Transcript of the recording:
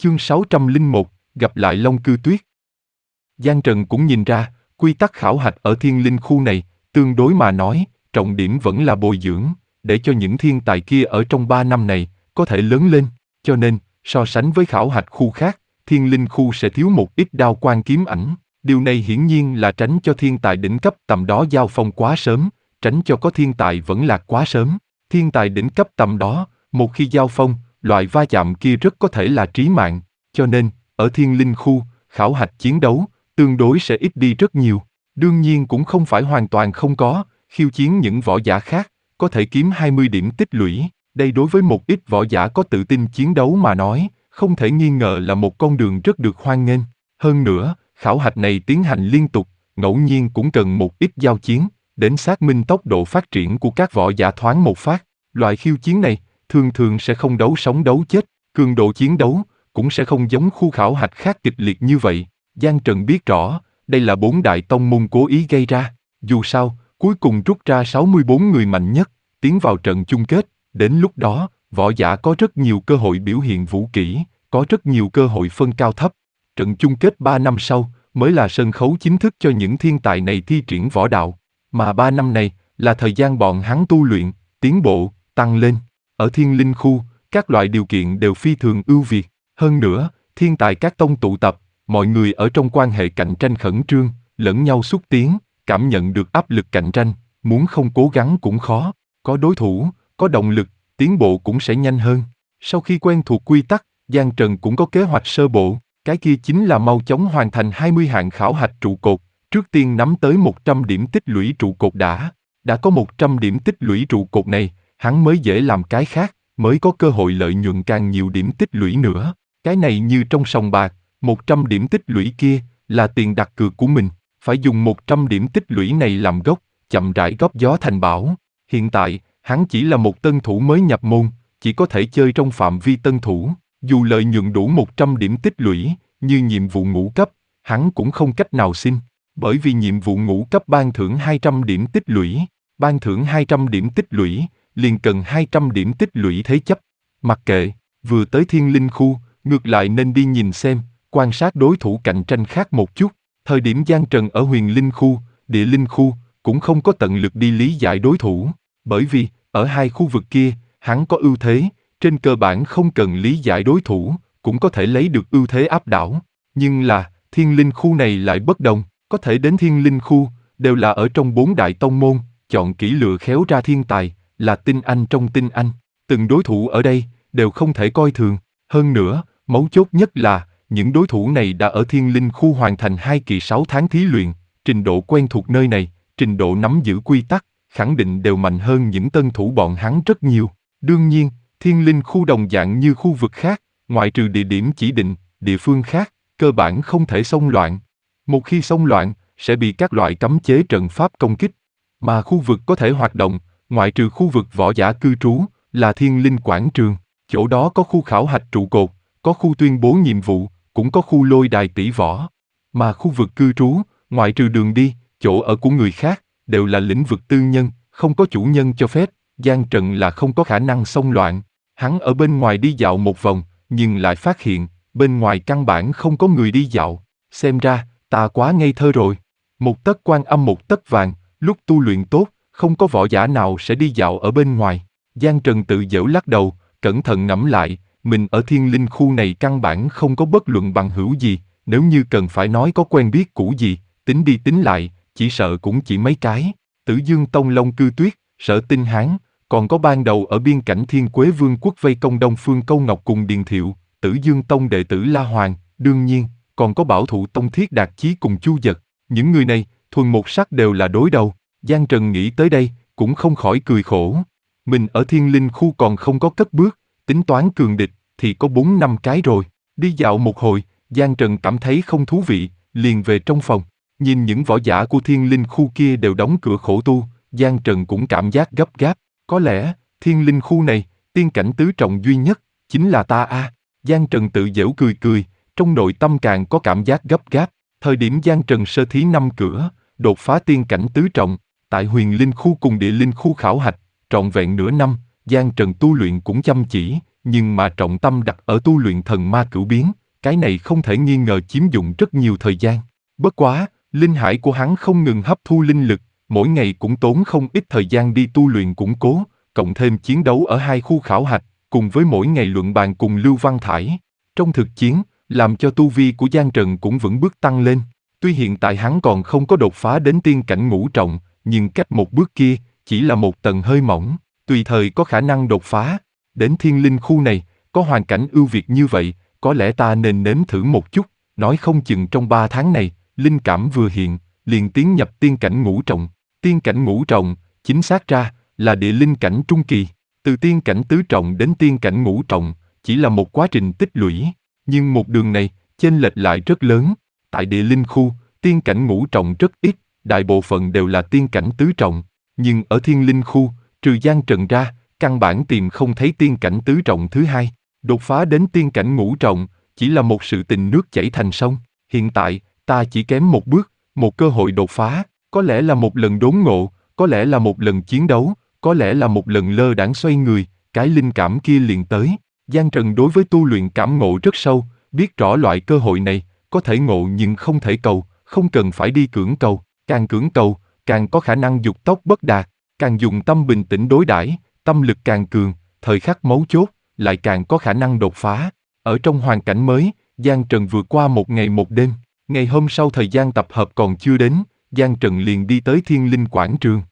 Chương 601, gặp lại Long Cư Tuyết. Giang Trần cũng nhìn ra, quy tắc khảo hạch ở thiên linh khu này, tương đối mà nói, trọng điểm vẫn là bồi dưỡng, để cho những thiên tài kia ở trong 3 năm này, có thể lớn lên, cho nên, so sánh với khảo hạch khu khác, thiên linh khu sẽ thiếu một ít đao quan kiếm ảnh. Điều này hiển nhiên là tránh cho thiên tài đỉnh cấp tầm đó giao phong quá sớm, tránh cho có thiên tài vẫn lạc quá sớm. Thiên tài đỉnh cấp tầm đó, một khi giao phong, loại va chạm kia rất có thể là trí mạng, cho nên, ở thiên linh khu, khảo hạch chiến đấu, tương đối sẽ ít đi rất nhiều. Đương nhiên cũng không phải hoàn toàn không có, khiêu chiến những võ giả khác, có thể kiếm 20 điểm tích lũy. Đây đối với một ít võ giả có tự tin chiến đấu mà nói, không thể nghi ngờ là một con đường rất được hoan nghênh. Hơn nữa, khảo hạch này tiến hành liên tục, ngẫu nhiên cũng cần một ít giao chiến, đến xác minh tốc độ phát triển của các võ giả thoáng một phát. Loại khiêu chiến này, thường thường sẽ không đấu sống đấu chết, cường độ chiến đấu, cũng sẽ không giống khu khảo hạch khác kịch liệt như vậy. Giang Trần biết rõ, đây là 4 đại tông môn cố ý gây ra. Dù sao, cuối cùng rút ra 64 người mạnh nhất, tiến vào trận chung kết. Đến lúc đó, võ giả có rất nhiều cơ hội biểu hiện vũ kỹ, có rất nhiều cơ hội phân cao thấp. Trận chung kết 3 năm sau, mới là sân khấu chính thức cho những thiên tài này thi triển võ đạo. Mà 3 năm này, là thời gian bọn hắn tu luyện, tiến bộ, tăng lên. Ở thiên linh khu, các loại điều kiện đều phi thường ưu việt. Hơn nữa, thiên tài các tông tụ tập, mọi người ở trong quan hệ cạnh tranh khẩn trương, lẫn nhau xúc tiến, cảm nhận được áp lực cạnh tranh, muốn không cố gắng cũng khó. Có đối thủ, có động lực, tiến bộ cũng sẽ nhanh hơn. Sau khi quen thuộc quy tắc, Giang Trần cũng có kế hoạch sơ bộ. Cái kia chính là mau chóng hoàn thành 20 hạng khảo hạch trụ cột, trước tiên nắm tới 100 điểm tích lũy trụ cột đã. Đã có 100 điểm tích lũy trụ cột này, hắn mới dễ làm cái khác, mới có cơ hội lợi nhuận càng nhiều điểm tích lũy nữa. Cái này như trong sòng bạc, 100 điểm tích lũy kia là tiền đặt cược của mình, phải dùng 100 điểm tích lũy này làm gốc, chậm rãi góp gió thành bão. Hiện tại, hắn chỉ là một tân thủ mới nhập môn, chỉ có thể chơi trong phạm vi tân thủ. Dù lợi nhuận đủ 100 điểm tích lũy, như nhiệm vụ ngũ cấp, hắn cũng không cách nào xin, bởi vì nhiệm vụ ngũ cấp ban thưởng 200 điểm tích lũy, ban thưởng 200 điểm tích lũy, liền cần 200 điểm tích lũy thế chấp. Mặc kệ, vừa tới thiên linh khu, ngược lại nên đi nhìn xem, quan sát đối thủ cạnh tranh khác một chút. Thời điểm Giang Trần ở huyền linh khu, địa linh khu, cũng không có tận lực đi lý giải đối thủ, bởi vì, ở hai khu vực kia, hắn có ưu thế. Trên cơ bản không cần lý giải đối thủ, cũng có thể lấy được ưu thế áp đảo. Nhưng là, thiên linh khu này lại bất đồng, có thể đến thiên linh khu, đều là ở trong 4 đại tông môn, chọn kỹ lựa khéo ra thiên tài, là tinh anh trong tinh anh. Từng đối thủ ở đây, đều không thể coi thường. Hơn nữa, mấu chốt nhất là, những đối thủ này đã ở thiên linh khu hoàn thành 2 kỳ 6 tháng thí luyện, trình độ quen thuộc nơi này, trình độ nắm giữ quy tắc, khẳng định đều mạnh hơn những tân thủ bọn hắn rất nhiều. Đương nhiên, thiên linh khu đồng dạng như khu vực khác, ngoại trừ địa điểm chỉ định, địa phương khác, cơ bản không thể xông loạn. Một khi xông loạn, sẽ bị các loại cấm chế trận pháp công kích. Mà khu vực có thể hoạt động, ngoại trừ khu vực võ giả cư trú, là thiên linh quảng trường. Chỗ đó có khu khảo hạch trụ cột, có khu tuyên bố nhiệm vụ, cũng có khu lôi đài tỷ võ. Mà khu vực cư trú, ngoại trừ đường đi, chỗ ở của người khác, đều là lĩnh vực tư nhân, không có chủ nhân cho phép. Giang Trần là không có khả năng xông loạn. Hắn ở bên ngoài đi dạo một vòng, nhưng lại phát hiện, bên ngoài căn bản không có người đi dạo. Xem ra, ta quá ngây thơ rồi. Một tấc quan âm một tấc vàng, lúc tu luyện tốt, không có võ giả nào sẽ đi dạo ở bên ngoài. Giang Trần tự giễu lắc đầu, cẩn thận ngẫm lại, mình ở thiên linh khu này căn bản không có bất luận bằng hữu gì, nếu như cần phải nói có quen biết cũ gì, tính đi tính lại, chỉ sợ cũng chỉ mấy cái. Tử Dương Tông Long Cư Tuyết, Sở Tinh Hán, còn có ban đầu ở biên cảnh Thiên Quế Vương quốc vây công Đông Phương Câu Ngọc cùng Điền Thiệu, Tử Dương Tông đệ tử La Hoàng, đương nhiên, còn có Bảo Thụ Tông Thiết Đạt Chí cùng Chu Dật. Những người này, thuần một sắc đều là đối đầu. Giang Trần nghĩ tới đây, cũng không khỏi cười khổ. Mình ở thiên linh khu còn không có cất bước, tính toán cường địch, thì có 4-5 cái rồi. Đi dạo một hồi, Giang Trần cảm thấy không thú vị, liền về trong phòng. Nhìn những võ giả của thiên linh khu kia đều đóng cửa khổ tu, Giang Trần cũng cảm giác gấp gáp. Có lẽ, thiên linh khu này, tiên cảnh tứ trọng duy nhất, chính là ta a. Giang Trần tự giễu cười cười, trong nội tâm càng có cảm giác gấp gáp. Thời điểm Giang Trần sơ thí 5 cửa, đột phá tiên cảnh tứ trọng, tại huyền linh khu cùng địa linh khu khảo hạch, trọn vẹn nửa năm, Giang Trần tu luyện cũng chăm chỉ, nhưng mà trọng tâm đặt ở tu luyện thần ma cửu biến, cái này không thể nghi ngờ chiếm dụng rất nhiều thời gian. Bất quá, linh hải của hắn không ngừng hấp thu linh lực, mỗi ngày cũng tốn không ít thời gian đi tu luyện củng cố, cộng thêm chiến đấu ở hai khu khảo hạch, cùng với mỗi ngày luận bàn cùng Lưu Văn Thải. Trong thực chiến, làm cho tu vi của Giang Trần cũng vững bước tăng lên. Tuy hiện tại hắn còn không có đột phá đến tiên cảnh ngũ trọng, nhưng cách một bước kia, chỉ là một tầng hơi mỏng, tùy thời có khả năng đột phá. Đến thiên linh khu này, có hoàn cảnh ưu việt như vậy, có lẽ ta nên nếm thử một chút, nói không chừng trong 3 tháng này, linh cảm vừa hiện, liền tiến nhập tiên cảnh ngũ trọng. Tiên cảnh ngũ trọng, chính xác ra, là địa linh cảnh trung kỳ. Từ tiên cảnh tứ trọng đến tiên cảnh ngũ trọng, chỉ là một quá trình tích lũy, nhưng một đường này, chênh lệch lại rất lớn. Tại địa linh khu, tiên cảnh ngũ trọng rất ít, đại bộ phận đều là tiên cảnh tứ trọng, nhưng ở thiên linh khu, trừ Giang Trần ra, căn bản tìm không thấy tiên cảnh tứ trọng thứ hai. Đột phá đến tiên cảnh ngũ trọng, chỉ là một sự tình nước chảy thành sông. Hiện tại, ta chỉ kém một bước, một cơ hội đột phá, có lẽ là một lần đốn ngộ, có lẽ là một lần chiến đấu, có lẽ là một lần lơ đãng xoay người, cái linh cảm kia liền tới. Giang Trần đối với tu luyện cảm ngộ rất sâu, biết rõ loại cơ hội này, có thể ngộ nhưng không thể cầu, không cần phải đi cưỡng cầu, càng cưỡng cầu, càng có khả năng dục tốc bất đạt, càng dùng tâm bình tĩnh đối đãi, tâm lực càng cường, thời khắc mấu chốt, lại càng có khả năng đột phá. Ở trong hoàn cảnh mới, Giang Trần vượt qua một ngày một đêm, ngày hôm sau thời gian tập hợp còn chưa đến, Giang Trần liền đi tới Thiên Linh Quảng Trường.